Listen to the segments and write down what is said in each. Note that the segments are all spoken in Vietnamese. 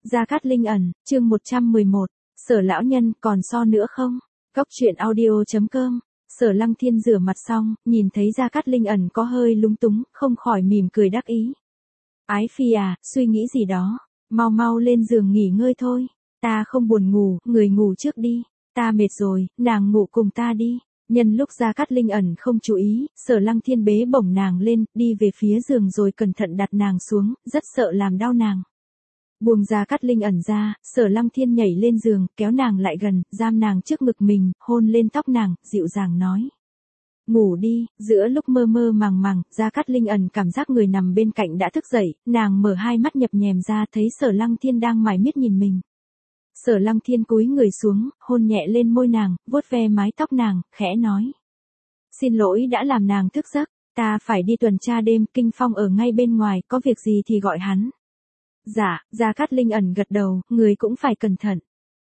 Gia Cát Linh ẩn, chương 111, Sở lão nhân còn so nữa không? Góc truyện audio.com. Sở Lăng Thiên rửa mặt xong, nhìn thấy Gia Cát Linh ẩn có hơi lúng túng, không khỏi mỉm cười đắc ý. Ái phi à, suy nghĩ gì đó, mau mau lên giường nghỉ ngơi thôi. Ta không buồn ngủ, người ngủ trước đi. Ta mệt rồi, nàng ngủ cùng ta đi. Nhân lúc Gia Cát Linh ẩn không chú ý, Sở Lăng Thiên bế bổng nàng lên, đi về phía giường rồi cẩn thận đặt nàng xuống, rất sợ làm đau nàng. Buông Gia Cát Linh ẩn ra, Sở Lăng Thiên nhảy lên giường, kéo nàng lại gần, giam nàng trước ngực mình, hôn lên tóc nàng, dịu dàng nói. Ngủ đi. Giữa lúc mơ mơ màng màng, Gia Cát Linh ẩn cảm giác người nằm bên cạnh đã thức dậy, nàng mở hai mắt nhập nhèm ra thấy Sở Lăng Thiên đang mải miết nhìn mình. Sở Lăng Thiên cúi người xuống, hôn nhẹ lên môi nàng, vuốt ve mái tóc nàng, khẽ nói. Xin lỗi đã làm nàng thức giấc, ta phải đi tuần tra đêm, Kinh Phong ở ngay bên ngoài, có việc gì thì gọi hắn. Dạ, Gia Cát Linh ẩn gật đầu, người cũng phải cẩn thận.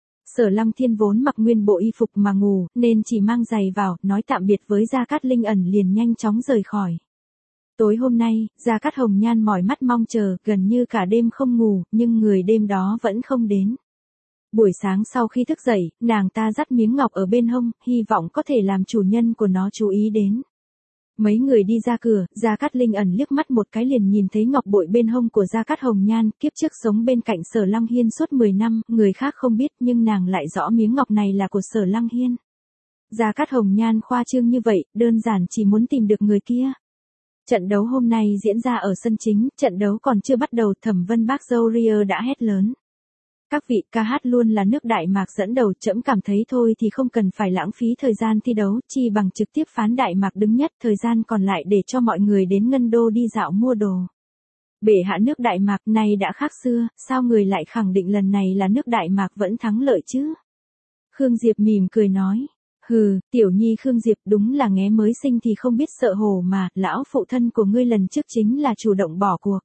Sở Lăng Thiên vốn mặc nguyên bộ y phục mà ngủ, nên chỉ mang giày vào, nói tạm biệt với Gia Cát Linh ẩn liền nhanh chóng rời khỏi. Tối hôm nay, Gia Cát Hồng Nhan mỏi mắt mong chờ, gần như cả đêm không ngủ, nhưng người đêm đó vẫn không đến. Buổi sáng sau khi thức dậy, nàng ta dắt miếng ngọc ở bên hông, hy vọng có thể làm chủ nhân của nó chú ý đến. Mấy người đi ra cửa, Gia Cát Linh ẩn liếc mắt một cái liền nhìn thấy ngọc bội bên hông của Gia Cát Hồng Nhan, kiếp trước sống bên cạnh Sở Lăng Hiên suốt 10 năm, người khác không biết nhưng nàng lại rõ miếng ngọc này là của Sở Lăng Hiên. Gia Cát Hồng Nhan khoa trương như vậy, đơn giản chỉ muốn tìm được người kia. Trận đấu hôm nay diễn ra ở sân chính, trận đấu còn chưa bắt đầu, Thẩm Vân Bác Dâu Ria đã hét lớn. Các vị ca hát luôn là nước Đại Mạc dẫn đầu, trẫm cảm thấy thôi thì không cần phải lãng phí thời gian thi đấu, chi bằng trực tiếp phán Đại Mạc đứng nhất, thời gian còn lại để cho mọi người đến Ngân Đô đi dạo mua đồ. Bệ hạ nước Đại Mạc này đã khác xưa, sao người lại khẳng định lần này là nước Đại Mạc vẫn thắng lợi chứ? Khương Diệp mỉm cười nói. Hừ, tiểu nhi Khương Diệp đúng là nghé mới sinh thì không biết sợ hổ mà, lão phụ thân của ngươi lần trước chính là chủ động bỏ cuộc.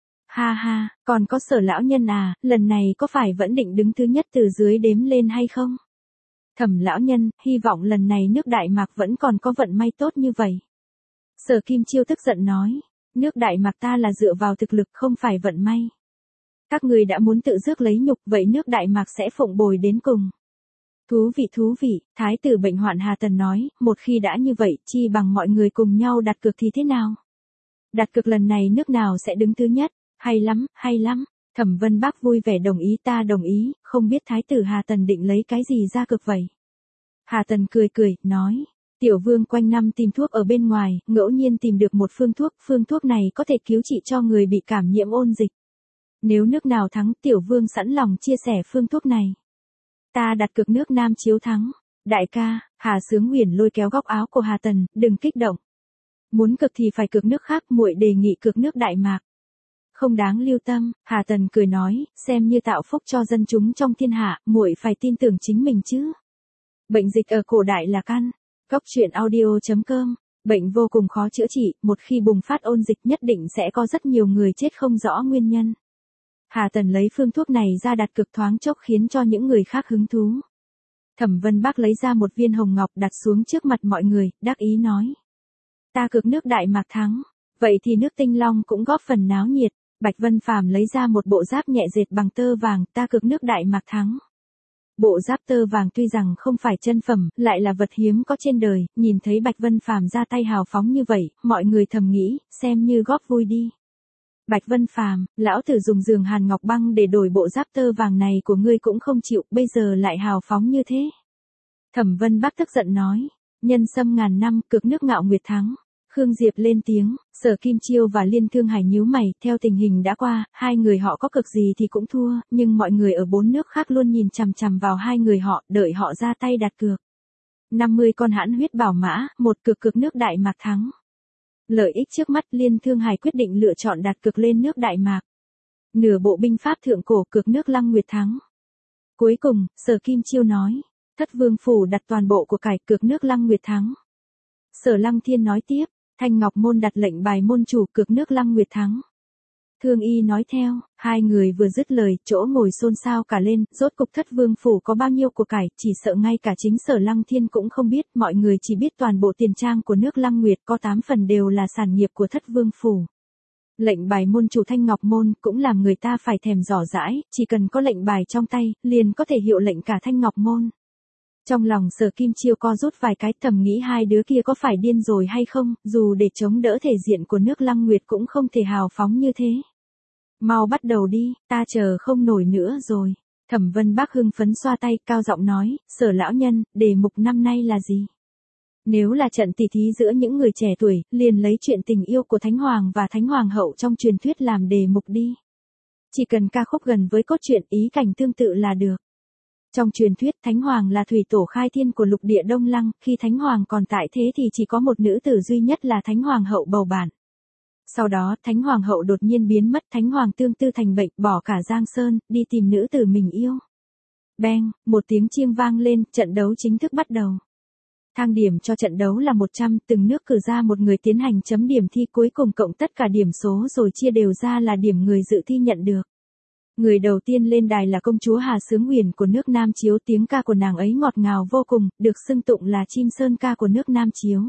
Ha ha, còn có Sở lão nhân à, lần này có phải vẫn định đứng thứ nhất từ dưới đếm lên hay không? Thẩm lão nhân, hy vọng lần này nước Đại Mạc vẫn còn có vận may tốt như vậy. Sở Kim Chiêu tức giận nói, nước Đại Mạc ta là dựa vào thực lực không phải vận may. Các người đã muốn tự rước lấy nhục, vậy nước Đại Mạc sẽ phụng bồi đến cùng. Thú vị, Thái tử bệnh hoạn Hà Tần nói, một khi đã như vậy, chi bằng mọi người cùng nhau đặt cược thì thế nào? Đặt cược lần này nước nào sẽ đứng thứ nhất? Hay lắm, Thẩm Vân Bác vui vẻ đồng ý, ta đồng ý, không biết Thái tử Hà Tần định lấy cái gì ra cược vậy? Hà Tần cười, nói, tiểu vương quanh năm tìm thuốc ở bên ngoài, ngẫu nhiên tìm được một phương thuốc này có thể cứu trị cho người bị cảm nhiễm ôn dịch. Nếu nước nào thắng, tiểu vương sẵn lòng chia sẻ phương thuốc này. Ta đặt cược nước Nam Chiếu thắng. Đại ca, Hà Sướng Huyền lôi kéo góc áo của Hà Tần, đừng kích động. Muốn cược thì phải cược nước khác, muội đề nghị cược nước Đại Mạc. Không đáng lưu tâm, Hà Tần cười nói, xem như tạo phúc cho dân chúng trong thiên hạ, muội phải tin tưởng chính mình chứ. Bệnh dịch ở cổ đại là căn. Góc truyện audio.com. Bệnh vô cùng khó chữa trị, một khi bùng phát ôn dịch nhất định sẽ có rất nhiều người chết không rõ nguyên nhân. Hà Tần lấy phương thuốc này ra đặt cược thoáng chốc khiến cho những người khác hứng thú. Thẩm Vân Bác lấy ra một viên hồng ngọc đặt xuống trước mặt mọi người, đắc ý nói. Ta cược nước Đại Mạc thắng, vậy thì nước Tinh Long cũng góp phần náo nhiệt. Bạch Vân Phàm lấy ra một bộ giáp nhẹ dệt bằng tơ vàng, ta cược nước Đại Mạc thắng. Bộ giáp tơ vàng tuy rằng không phải chân phẩm, lại là vật hiếm có trên đời, nhìn thấy Bạch Vân Phàm ra tay hào phóng như vậy, mọi người thầm nghĩ, xem như góp vui đi. Bạch Vân Phàm, lão tử dùng giường hàn ngọc băng để đổi bộ giáp tơ vàng này của ngươi cũng không chịu, bây giờ lại hào phóng như thế. Thẩm Vân Bác tức giận nói, nhân sâm ngàn năm, cược nước Ngạo Nguyệt thắng. Khương Diệp lên tiếng, Sở Kim Chiêu và Liên Thương Hải nhíu mày, theo tình hình đã qua, hai người họ có cực gì thì cũng thua, nhưng mọi người ở 4 nước khác luôn nhìn chằm chằm vào hai người họ, đợi họ ra tay đặt cược. 50 con hãn huyết bảo mã, một cược nước Đại Mạc thắng. Lợi ích trước mắt, Liên Thương Hải quyết định lựa chọn đặt cược lên nước Đại Mạc. Nửa bộ binh pháp thượng cổ, cược nước Lăng Nguyệt thắng. Cuối cùng, Sở Kim Chiêu nói, Thất Vương phủ đặt toàn bộ của cải, cược nước Lăng Nguyệt thắng. Sở Lăng Thiên nói tiếp, Thanh Ngọc Môn đặt lệnh bài môn chủ, cược nước Lăng Nguyệt thắng. Thương Y nói theo, hai người vừa dứt lời, chỗ ngồi xôn xao cả lên, rốt cục Thất Vương phủ có bao nhiêu của cải, chỉ sợ ngay cả chính Sở Lăng Thiên cũng không biết, mọi người chỉ biết toàn bộ tiền trang của nước Lăng Nguyệt có 8 phần đều là sản nghiệp của Thất Vương phủ. Lệnh bài môn chủ Thanh Ngọc Môn cũng làm người ta phải thèm dò dãi, chỉ cần có lệnh bài trong tay, liền có thể hiệu lệnh cả Thanh Ngọc Môn. Trong lòng Sở Kim Chiêu co rút vài cái, thầm nghĩ hai đứa kia có phải điên rồi hay không, dù để chống đỡ thể diện của nước Lăng Nguyệt cũng không thể hào phóng như thế. Mau bắt đầu đi, ta chờ không nổi nữa rồi. Thẩm Vân Bác hưng phấn xoa tay, cao giọng nói, Sở lão nhân, đề mục năm nay là gì? Nếu là trận tỷ thí giữa những người trẻ tuổi, liền lấy chuyện tình yêu của Thánh Hoàng và Thánh Hoàng hậu trong truyền thuyết làm đề mục đi. Chỉ cần ca khúc gần với cốt truyện, ý cảnh tương tự là được. Trong truyền thuyết, Thánh Hoàng là thủy tổ khai thiên của lục địa Đông Lăng, khi Thánh Hoàng còn tại thế thì chỉ có một nữ tử duy nhất là Thánh Hoàng hậu bầu bạn. Sau đó, Thánh Hoàng hậu đột nhiên biến mất, Thánh Hoàng tương tư thành bệnh, bỏ cả Giang Sơn, đi tìm nữ tử mình yêu. Beng, một tiếng chiêng vang lên, trận đấu chính thức bắt đầu. Thang điểm cho trận đấu là 100, từng nước cử ra một người tiến hành chấm điểm thi, cuối cùng cộng tất cả điểm số rồi chia đều ra là điểm người dự thi nhận được. Người đầu tiên lên đài là công chúa Hà Xướng Huyền của nước Nam Chiếu, tiếng ca của nàng ấy ngọt ngào vô cùng, được xưng tụng là chim sơn ca của nước Nam Chiếu.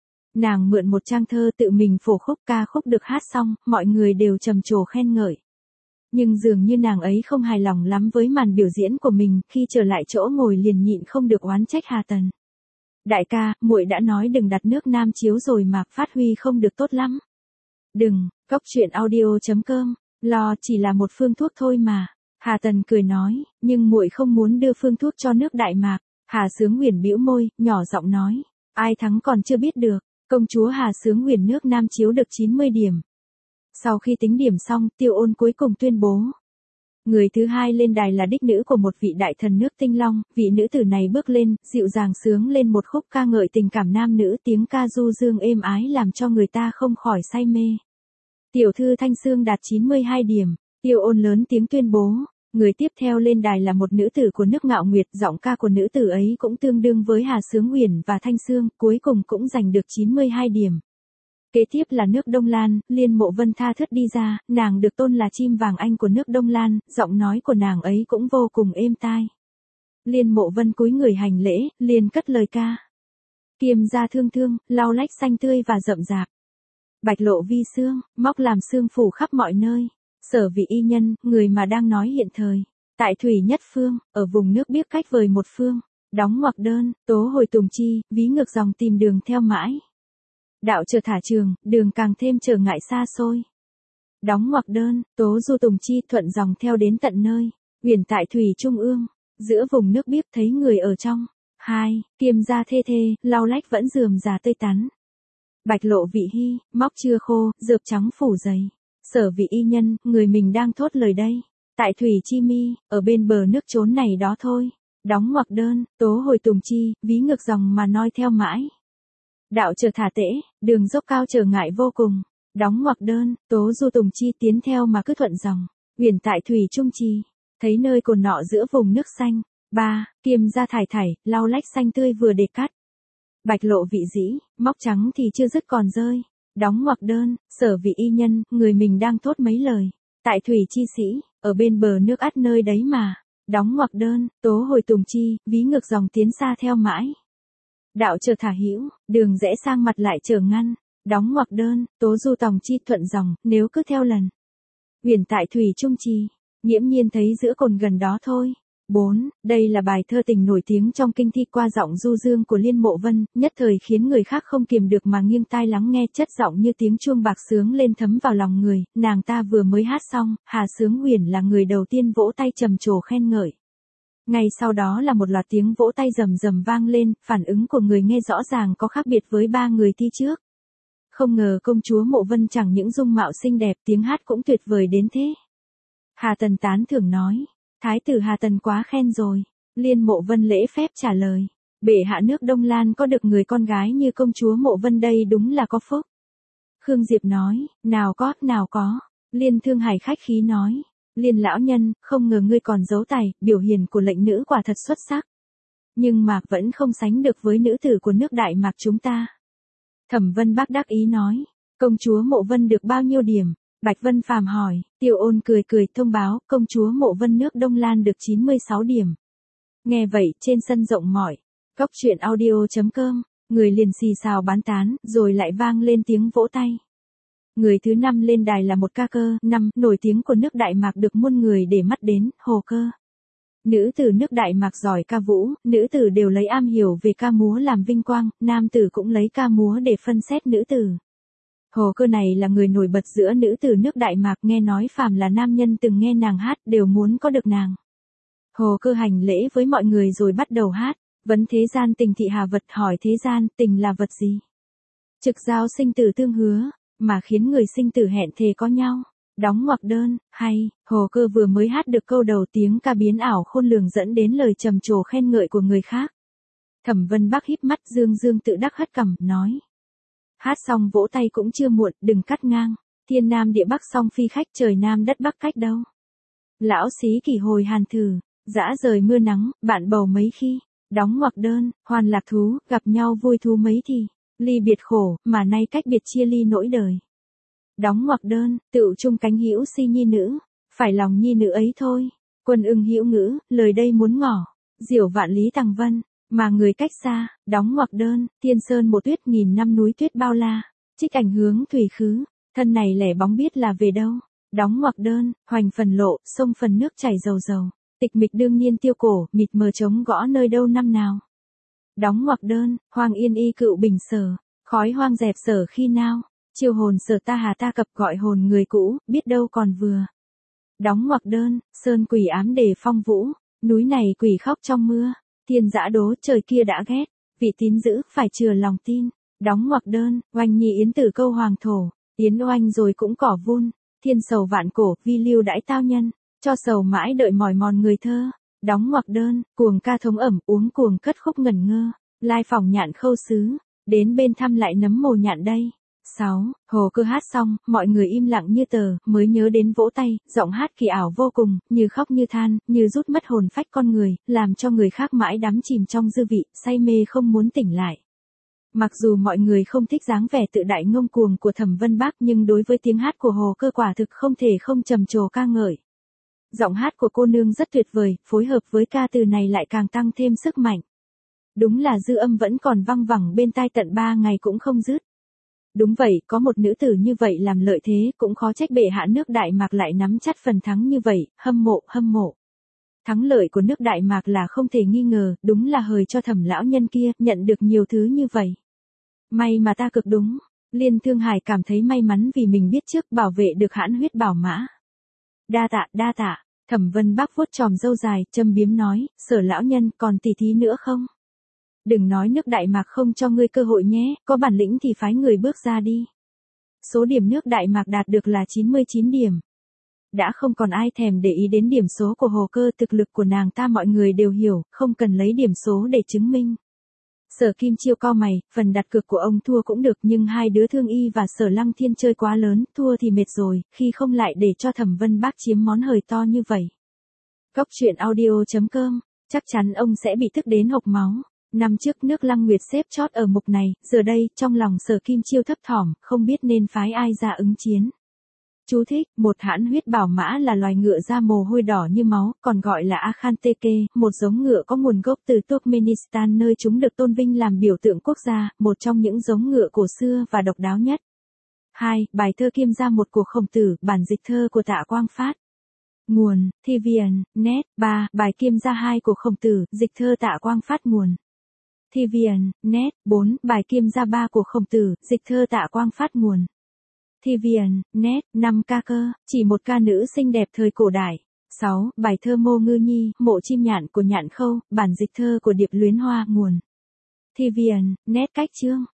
Nàng mượn một trang thơ tự mình phổ khúc, ca khúc được hát xong, mọi người đều trầm trồ khen ngợi. Nhưng dường như nàng ấy không hài lòng lắm với màn biểu diễn của mình, khi trở lại chỗ ngồi liền nhịn không được oán trách Hà Tần. Đại ca, muội đã nói đừng đặt nước Nam Chiếu rồi mà, phát huy không được tốt lắm. Đừng, coctruyện.audio.com, lo chỉ là một phương thuốc thôi mà. Hà Tần cười nói, nhưng muội không muốn đưa phương thuốc cho nước Đại Mạc. Hà Xướng Huyền bĩu môi, nhỏ giọng nói, ai thắng còn chưa biết được. Công chúa Hà Xướng Huyền nước Nam Chiếu được 90 điểm. Sau khi tính điểm xong, Tiêu Ôn cuối cùng tuyên bố. Người thứ hai lên đài là đích nữ của một vị đại thần nước Tinh Long, vị nữ tử này bước lên, dịu dàng sướng lên một khúc ca ngợi tình cảm nam nữ, tiếng ca du dương êm ái làm cho người ta không khỏi say mê. Tiểu thư Thanh Xương đạt 92 điểm, Tiêu Ôn lớn tiếng tuyên bố. Người tiếp theo lên đài là một nữ tử của nước Ngạo Nguyệt, giọng ca của nữ tử ấy cũng tương đương với Hà Xướng Huyền và Thanh Xương, cuối cùng cũng giành được 92 điểm. Kế tiếp là nước Đông Lan, Liên Mộ Vân tha thướt đi ra, nàng được tôn là chim vàng Anh của nước Đông Lan, giọng nói của nàng ấy cũng vô cùng êm tai. Liên Mộ Vân cúi người hành lễ, liền cất lời ca. Kiềm ra thương thương, lau lách xanh tươi và rậm rạp. Bạch lộ vi xương, móc làm xương phủ khắp mọi nơi. Sở vị y nhân, người mà đang nói hiện thời. Tại thủy nhất phương, ở vùng nước biếc cách vời một phương. Đóng ngoặc đơn, tố hồi tùng chi, ví ngược dòng tìm đường theo mãi. Đạo trở thả trường, đường càng thêm trở ngại xa xôi. Đóng ngoặc đơn, tố du tùng chi, thuận dòng theo đến tận nơi. Huyền tại thủy trung ương, giữa vùng nước biếc thấy người ở trong. 2. Kiềm ra thê thê, lau lách vẫn rườm rà tươi tắn. Bạch lộ vị hy, móc chưa khô, dợp trắng phủ dày. Sở vị y nhân, người mình đang thốt lời đây. Tại thủy chi mi, ở bên bờ nước chốn này đó thôi. Đóng ngoặc đơn, tố hồi tùng chi, ví ngược dòng mà noi theo mãi. Đạo trở thả tễ, đường dốc cao trở ngại vô cùng. Đóng ngoặc đơn, tố du tùng chi tiến theo mà cứ thuận dòng. Huyền tại thủy trung trì, thấy nơi cồn nọ giữa vùng nước xanh. 3. Kiềm ra thải thải, lau lách xanh tươi vừa để cắt. Bạch lộ vị dĩ, móc trắng thì chưa dứt còn rơi. Đóng ngoặc đơn, sở vị y nhân, người mình đang thốt mấy lời. Tại thủy chi sĩ, ở bên bờ nước ắt nơi đấy mà. Đóng ngoặc đơn, tố hồi tùng chi, ví ngược dòng tiến xa theo mãi. Đạo trở thả hữu, đường rẽ sang mặt lại trở ngăn. Đóng ngoặc đơn, tố du tòng chi thuận dòng, nếu cứ theo lần. Huyền tại thủy trung trì, nghiễm nhiên thấy giữa cồn gần đó thôi. 4. Đây là bài thơ tình nổi tiếng trong kinh thi qua giọng du dương của Liên Mộ Vân, nhất thời khiến người khác không kiềm được mà nghiêng tai lắng nghe, chất giọng như tiếng chuông bạc sướng lên thấm vào lòng người. Nàng ta vừa mới hát xong, Hà Xướng Huyền là người đầu tiên vỗ tay trầm trồ khen ngợi. Ngay sau đó là một loạt tiếng vỗ tay rầm rầm vang lên, phản ứng của người nghe rõ ràng có khác biệt với ba người thi trước. Không ngờ công chúa Mộ Vân chẳng những dung mạo xinh đẹp, tiếng hát cũng tuyệt vời đến thế. Hà Tần tán thưởng nói. Thái tử Hà Tần quá khen rồi. Liên Mộ Vân lễ phép trả lời. Bệ hạ nước Đông Lan có được người con gái như công chúa Mộ Vân đây đúng là có phúc. Khương Diệp nói, nào có. Liên Thương Hải khách khí nói. Liên lão nhân, không ngờ ngươi còn giấu tài, biểu hiện của lệnh nữ quả thật xuất sắc. Nhưng mà vẫn không sánh được với nữ tử của nước Đại Mạc chúng ta. Thẩm Vân Bác đắc ý nói, công chúa Mộ Vân được bao nhiêu điểm? Bạch Vân Phàm hỏi, Tiêu Ôn cười thông báo, công chúa Mộ Vân nước Đông Lan được 96 điểm. Nghe vậy, trên sân rộng mỏi, coctruyện.audio.com, người liền xì xào bán tán, rồi lại vang lên tiếng vỗ tay. Người thứ 5 lên đài là một ca cơ, nổi tiếng của nước Đại Mạc được muôn người để mắt đến, Hồ Cơ. Nữ tử nước Đại Mạc giỏi ca vũ, nữ tử đều lấy am hiểu về ca múa làm vinh quang, nam tử cũng lấy ca múa để phân xét nữ tử. Hồ Cơ này là người nổi bật giữa nữ tử nước Đại Mạc, nghe nói phàm là nam nhân từng nghe nàng hát đều muốn có được nàng. Hồ Cơ hành lễ với mọi người rồi bắt đầu hát, vấn thế gian tình thị hà vật, hỏi thế gian tình là vật gì? Trực giao sinh tử tương hứa, mà khiến người sinh tử hẹn thề có nhau. Đóng ngoặc đơn, hay, Hồ Cơ vừa mới hát được câu đầu tiếng ca biến ảo khôn lường dẫn đến lời trầm trồ khen ngợi của người khác. Thẩm Vân Bắc híp mắt dương dương tự đắc hất cằm, nói. Hát xong vỗ tay cũng chưa muộn, đừng cắt ngang. Thiên nam địa bắc song phi khách, trời nam đất bắc cách đâu. Lão xí kỳ hồi hàn thử, dã rời mưa nắng, bạn bầu mấy khi. Đóng ngoặc đơn, hoàn lạc thú, gặp nhau vui thú mấy thì. Ly biệt khổ, mà nay cách biệt chia ly nỗi đời. Đóng ngoặc đơn, tựu chung cánh hữu si nhi nữ, phải lòng nhi nữ ấy thôi. Quân ưng hữu ngữ, lời đây muốn ngỏ, diểu vạn lý tằng vân, mà người cách xa. Đóng ngoặc đơn, thiên sơn một tuyết, nghìn năm núi tuyết bao la, trích ảnh hướng thủy khứ, thân này lẻ bóng biết là về đâu. Đóng ngoặc đơn, hoành phần lộ, sông phần nước chảy dầu dầu, tịch mịch đương nhiên tiêu cổ, mịt mờ trống gõ nơi đâu năm nào. Đóng ngoặc đơn, hoang yên y cựu bình sở, khói hoang dẹp sở khi nào. Chiêu hồn sở ta hà ta cập, gọi hồn người cũ, biết đâu còn vừa. Đóng ngoặc đơn, sơn quỷ ám đề phong vũ, núi này quỷ khóc trong mưa, thiên dã đố trời kia đã ghét, vị tín giữ phải chừa lòng tin. Đóng ngoặc đơn, oanh nhi yến tử câu hoàng thổ, yến oanh rồi cũng cỏ vun, thiên sầu vạn cổ, vi lưu đãi tao nhân, cho sầu mãi đợi mỏi mòn người thơ. Đóng ngoặc đơn, cuồng ca thống ẩm, uống cuồng cất khúc ngẩn ngơ, lai phỏng nhạn khâu sứ, đến bên thăm lại nấm mồ nhạn đây. 6. Hồ Cơ hát xong, mọi người im lặng như tờ, mới nhớ đến vỗ tay, giọng hát kỳ ảo vô cùng, như khóc như than, như rút mất hồn phách con người, làm cho người khác mãi đắm chìm trong dư vị, say mê không muốn tỉnh lại. Mặc dù mọi người không thích dáng vẻ tự đại ngông cuồng của Thẩm Vân Bắc, nhưng đối với tiếng hát của Hồ Cơ quả thực không thể không trầm trồ ca ngợi. Giọng hát của cô nương rất tuyệt vời, phối hợp với ca từ này lại càng tăng thêm sức mạnh. Đúng là dư âm vẫn còn văng vẳng bên tai tận 3 ngày cũng không dứt. Đúng vậy, có một nữ tử như vậy làm lợi thế, cũng khó trách bệ hạ nước Đại Mạc lại nắm chắc phần thắng như vậy, hâm mộ. Thắng lợi của nước Đại Mạc là không thể nghi ngờ, đúng là hời cho Thẩm lão nhân kia, nhận được nhiều thứ như vậy. May mà ta cực đúng. Liên Thương Hải cảm thấy may mắn vì mình biết trước bảo vệ được hãn huyết bảo mã. Đa tạ. Thẩm Vân Bắc vuốt chòm râu dài, châm biếm nói, Sở lão nhân còn tỉ thí nữa không? Đừng nói nước Đại Mạc không cho ngươi cơ hội nhé, có bản lĩnh thì phái người bước ra đi. Số điểm nước Đại Mạc đạt được là 99 điểm. Đã không còn ai thèm để ý đến điểm số của Hồ Cơ, thực lực của nàng ta mọi người đều hiểu, không cần lấy điểm số để chứng minh. Sở Kim Chiêu cau mày, phần đặt cược của ông thua cũng được, nhưng hai đứa Thương Y và Sở Lăng Thiên chơi quá lớn, thua thì mệt rồi, khi không lại để cho Thẩm Vân Bắc chiếm món hời to như vậy. Cóc truyện audio.com, chắc chắn ông sẽ bị tức đến hộc máu. Năm trước nước Lăng Nguyệt xếp chót ở mục này, giờ đây, trong lòng Sở Kim Chiêu thấp thỏm, không biết nên phái ai ra ứng chiến. Chú thích, một hãn huyết bảo mã là loài ngựa da mồ hôi đỏ như máu, còn gọi là Akhanteke, một giống ngựa có nguồn gốc từ Turkmenistan nơi chúng được tôn vinh làm biểu tượng quốc gia, một trong những giống ngựa cổ xưa và độc đáo nhất. 2. Bài thơ Kim Gia một của Khổng Tử, bản dịch thơ của Tạ Quang Phát. Nguồn, TVN, Net. 3. Bài Kim Gia 2 của Khổng Tử, dịch thơ Tạ Quang Phát. Nguồn, TVN, Net. 4. Bài Kim Gia 3 của Khổng Tử, dịch thơ Tạ Quang Phát. Nguồn, TVN, Net. 5. Ca cơ, chỉ một ca nữ xinh đẹp thời cổ đại. 6. Bài thơ Mô Ngư Nhi, mộ chim nhạn của Nhạn Khâu, bản dịch thơ của Điệp Luyến Hoa. Nguồn, TVN, Net. Cách chương.